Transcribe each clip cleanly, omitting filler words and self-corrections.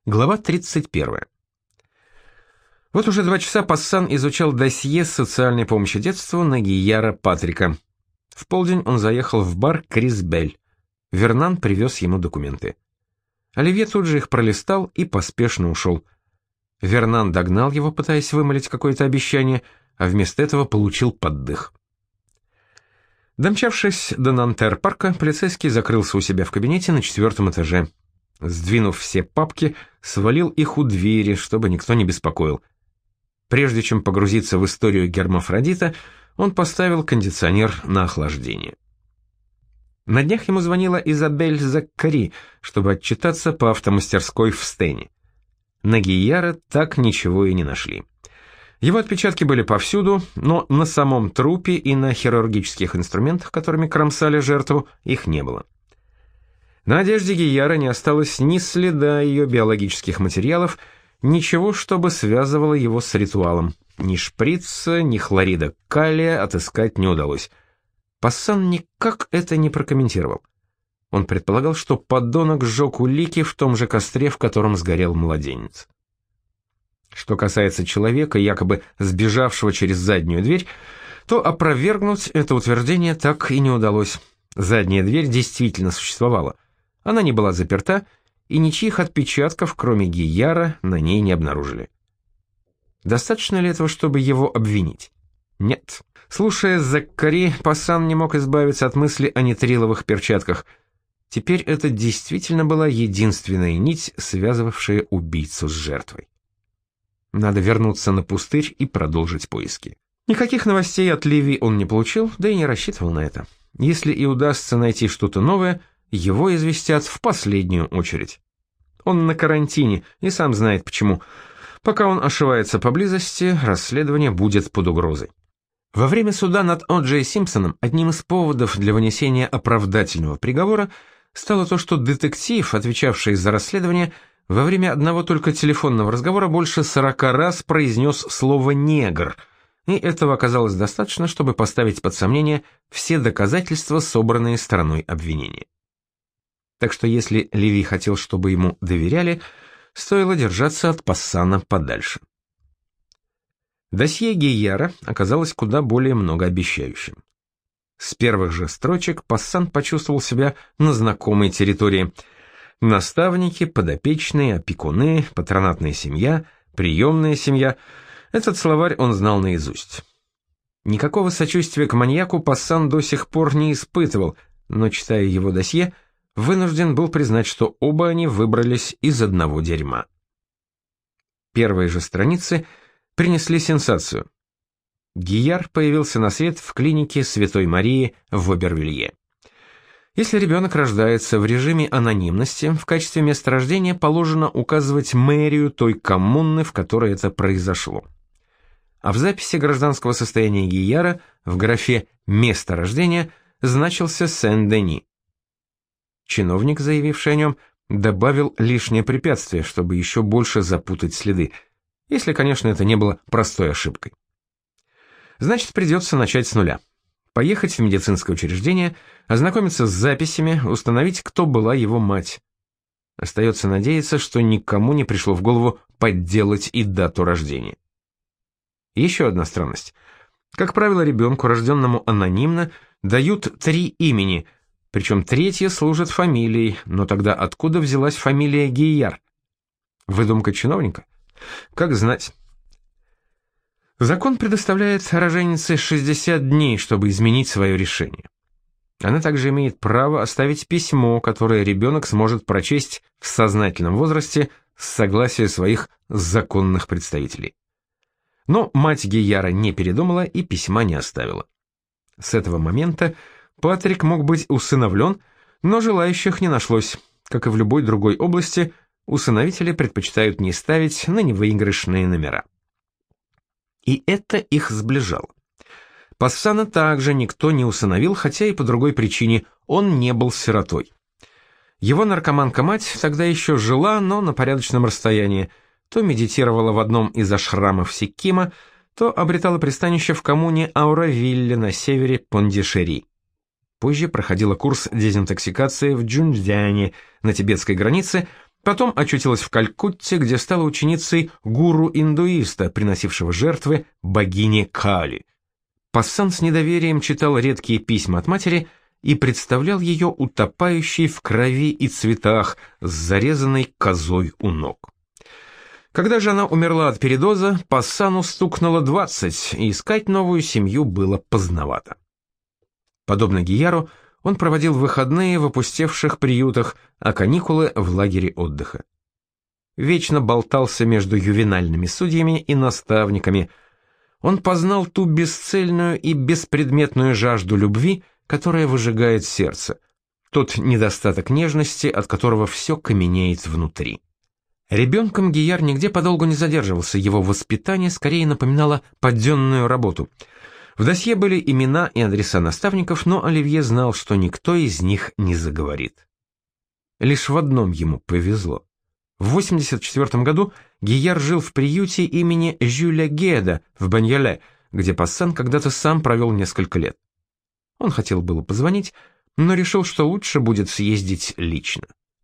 Глава 31. Вот уже 2 часа Пассан изучал досье социальной помощи детству Нагияра Патрика. В полдень он заехал в бар «Крис Бель». Вернан привез ему документы. Оливье тут же их пролистал и поспешно ушел. Вернан догнал его, пытаясь вымолить какое-то обещание, а вместо этого получил поддых. Домчавшись до Нантер-парка, полицейский закрылся у себя в кабинете на 4-м этаже. Сдвинув все папки, свалил их у двери, чтобы никто не беспокоил. Прежде чем погрузиться в историю гермафродита, он поставил кондиционер на охлаждение. На днях ему звонила Изабель Заккари, чтобы отчитаться по автомастерской в Стене. Нагияра так ничего и не нашли. Его отпечатки были повсюду, но на самом трупе и на хирургических инструментах, которыми кромсали жертву, их не было. На одежде Гияра не осталось ни следа ее биологических материалов, ничего, чтобы связывало его с ритуалом. Ни шприца, ни хлорида калия отыскать не удалось. Пассан никак это не прокомментировал. Он предполагал, что подонок сжег улики в том же костре, в котором сгорел младенец. Что касается человека, якобы сбежавшего через заднюю дверь, то опровергнуть это утверждение так и не удалось. Задняя дверь действительно существовала. Она не была заперта, и ничьих отпечатков, кроме Гияра, на ней не обнаружили. Достаточно ли этого, чтобы его обвинить? Нет. Слушая Заккари, Пассан не мог избавиться от мысли о нитриловых перчатках. Теперь это действительно была единственная нить, связывавшая убийцу с жертвой. Надо вернуться на пустырь и продолжить поиски. Никаких новостей от Ливи он не получил, да и не рассчитывал на это. Если и удастся найти что-то новое, его известят в последнюю очередь. Он на карантине и сам знает почему. Пока он ошивается поблизости, расследование будет под угрозой. Во время суда над О. Джей Симпсоном одним из поводов для вынесения оправдательного приговора стало то, что детектив, отвечавший за расследование, во время одного только телефонного разговора больше 40 раз произнес слово «негр», и этого оказалось достаточно, чтобы поставить под сомнение все доказательства, собранные стороной обвинения. Так что если Леви хотел, чтобы ему доверяли, стоило держаться от Пассана подальше. Досье Гияра оказалось куда более многообещающим. С первых же строчек Пассан почувствовал себя на знакомой территории. Наставники, подопечные, опекуны, патронатная семья, приемная семья — этот словарь он знал наизусть. Никакого сочувствия к маньяку Пассан до сих пор не испытывал, но, читая его досье, вынужден был признать, что оба они выбрались из одного дерьма. Первые же страницы принесли сенсацию. Гияр появился на свет в клинике Святой Марии в Обервилье. Если ребенок рождается в режиме анонимности, в качестве места рождения положено указывать мэрию той коммуны, в которой это произошло. А в записи гражданского состояния Гияра в графе «Место рождения» значился Сен-Дени. Чиновник, заявивший о нем, добавил лишнее препятствие, чтобы еще больше запутать следы, если, конечно, это не было простой ошибкой. Значит, придется начать с нуля. Поехать в медицинское учреждение, ознакомиться с записями, установить, кто была его мать. Остается надеяться, что никому не пришло в голову подделать и дату рождения. Еще одна странность. Как правило, ребенку, рожденному анонимно, дают 3 имени, причем третье служит фамилией, но тогда откуда взялась фамилия Гияр? Выдумка чиновника? Как знать. Закон предоставляет роженице 60 дней, чтобы изменить свое решение. Она также имеет право оставить письмо, которое ребенок сможет прочесть в сознательном возрасте с согласия своих законных представителей. Но мать Гияра не передумала и письма не оставила. С этого момента Патрик мог быть усыновлен, но желающих не нашлось. Как и в любой другой области, усыновители предпочитают не ставить на невыигрышные номера. И это их сближало. Пассана также никто не усыновил, хотя и по другой причине — он не был сиротой. Его наркоманка-мать тогда еще жила, но на порядочном расстоянии, то медитировала в одном из ашрамов Сиккима, то обретала пристанище в коммуне Ауравилле на севере Пондишери. Позже проходила курс дезинтоксикации в Джунцзяне на тибетской границе, Потом очутилась в Калькутте, где стала ученицей гуру-индуиста, приносившего жертвы богине Кали. Пассан с недоверием читал редкие письма от матери и представлял ее утопающей в крови и цветах с зарезанной козой у ног. Когда же она умерла от передоза, Пассану стукнуло 20, и искать новую семью было поздновато. Подобно Гияру, он проводил выходные в опустевших приютах, а каникулы в лагере отдыха. Вечно болтался между ювенальными судьями и наставниками. Он познал ту бесцельную и беспредметную жажду любви, которая выжигает сердце, тот недостаток нежности, от которого все каменеет внутри. Ребенком Гияр нигде подолгу не задерживался, его воспитание скорее напоминало подденную работу. В досье были имена и адреса наставников, но Оливье знал, что никто из них не заговорит. Лишь в одном ему повезло. В 1984 году Гияр жил в приюте имени Жюля Геда в Баньяле, где Пассан когда-то сам провел несколько лет. Он хотел было позвонить, но решил, что лучше будет съездить лично.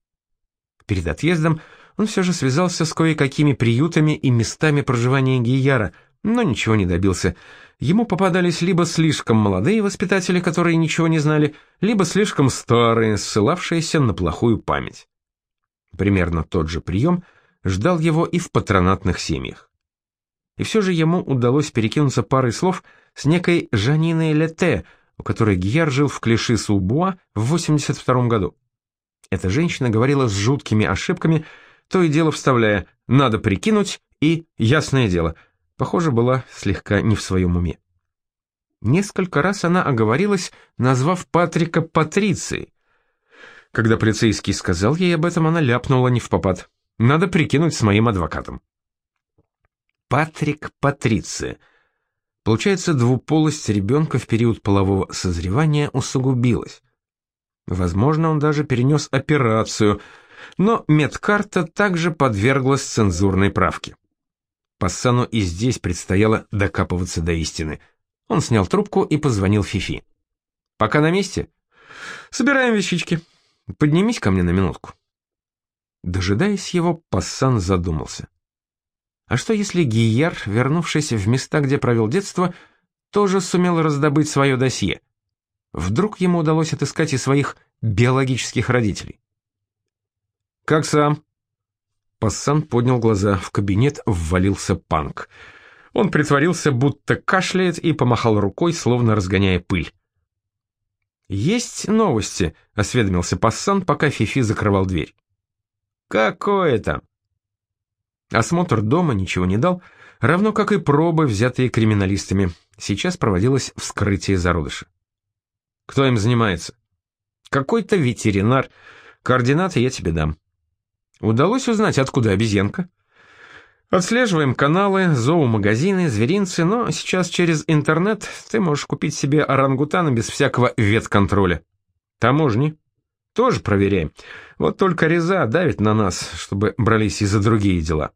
Перед отъездом он все же связался с кое-какими приютами и местами проживания Гияра, но ничего не добился. Ему попадались либо слишком молодые воспитатели, которые ничего не знали, либо слишком старые, ссылавшиеся на плохую память. Примерно тот же прием ждал его и в патронатных семьях. И все же ему удалось перекинуться парой слов с некой Жаниной Лете, у которой Гияр жил в Клиши-су-Буа в 1982 году. Эта женщина говорила с жуткими ошибками, то и дело вставляя «надо прикинуть» и «ясное дело». Похоже, была слегка не в своем уме. Несколько раз она оговорилась, назвав Патрика Патрицией. Когда полицейский сказал ей об этом, она ляпнула невпопад. «Надо прикинуть с моим адвокатом». Патрик Патриция. Получается, двуполость ребенка в период полового созревания усугубилась. Возможно, он даже перенес операцию, но медкарта также подверглась цензурной правке. Пассану и здесь предстояло докапываться до истины. Он снял трубку и позвонил Фифи. «Пока на месте?» «Собираем вещички. Поднимись ко мне на минутку». Дожидаясь его, Пассан задумался. А что если Гияр, вернувшись в места, где провел детство, тоже сумел раздобыть свое досье? Вдруг ему удалось отыскать и своих биологических родителей? «Как сам?» Пассан поднял глаза. В кабинет ввалился Панк. Он притворился, будто кашляет, и помахал рукой, словно разгоняя пыль. «Есть новости?» — осведомился Пассан, пока Фифи закрывал дверь. «Какое там?» Осмотр дома ничего не дал, равно как и пробы, взятые криминалистами. Сейчас проводилось вскрытие зародыша. «Кто им занимается?» «Какой-то ветеринар. Координаты я тебе дам». «Удалось узнать, откуда обезьянка?» «Отслеживаем каналы, зоомагазины, зверинцы, но сейчас через интернет ты можешь купить себе орангутана без всякого ветконтроля. Таможни. Тоже проверяем. Вот только Реза давит на нас, чтобы брались и за другие дела».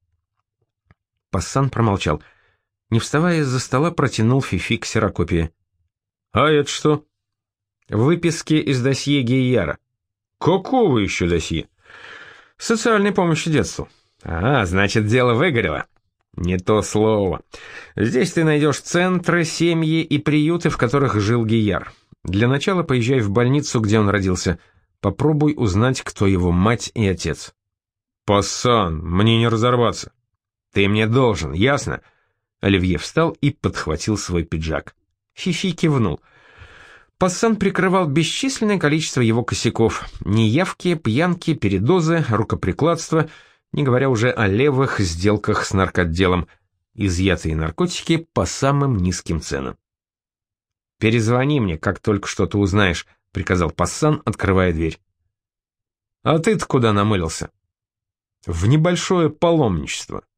Пассан промолчал. Не вставая из-за стола, протянул Фифи ксерокопии. «А это что?» «Выписки из досье Гияра». «Какого еще досье?» «Социальной помощи детству». «А, значит, дело выгорело». «Не то слово. Здесь ты найдешь центры, семьи и приюты, в которых жил Гияр. Для начала поезжай в больницу, где он родился. Попробуй узнать, кто его мать и отец». «Пассан, мне не разорваться». «Ты мне должен, ясно?» Оливье встал и подхватил свой пиджак. Фифи кивнул. Пассан прикрывал бесчисленное количество его косяков. Неявки, пьянки, передозы, рукоприкладство, не говоря уже о левых сделках с наркотделом, изъятые наркотики по самым низким ценам. «Перезвони мне, как только что-то узнаешь», — приказал Пассан, открывая дверь. «А ты-то куда намылился?» «В небольшое паломничество».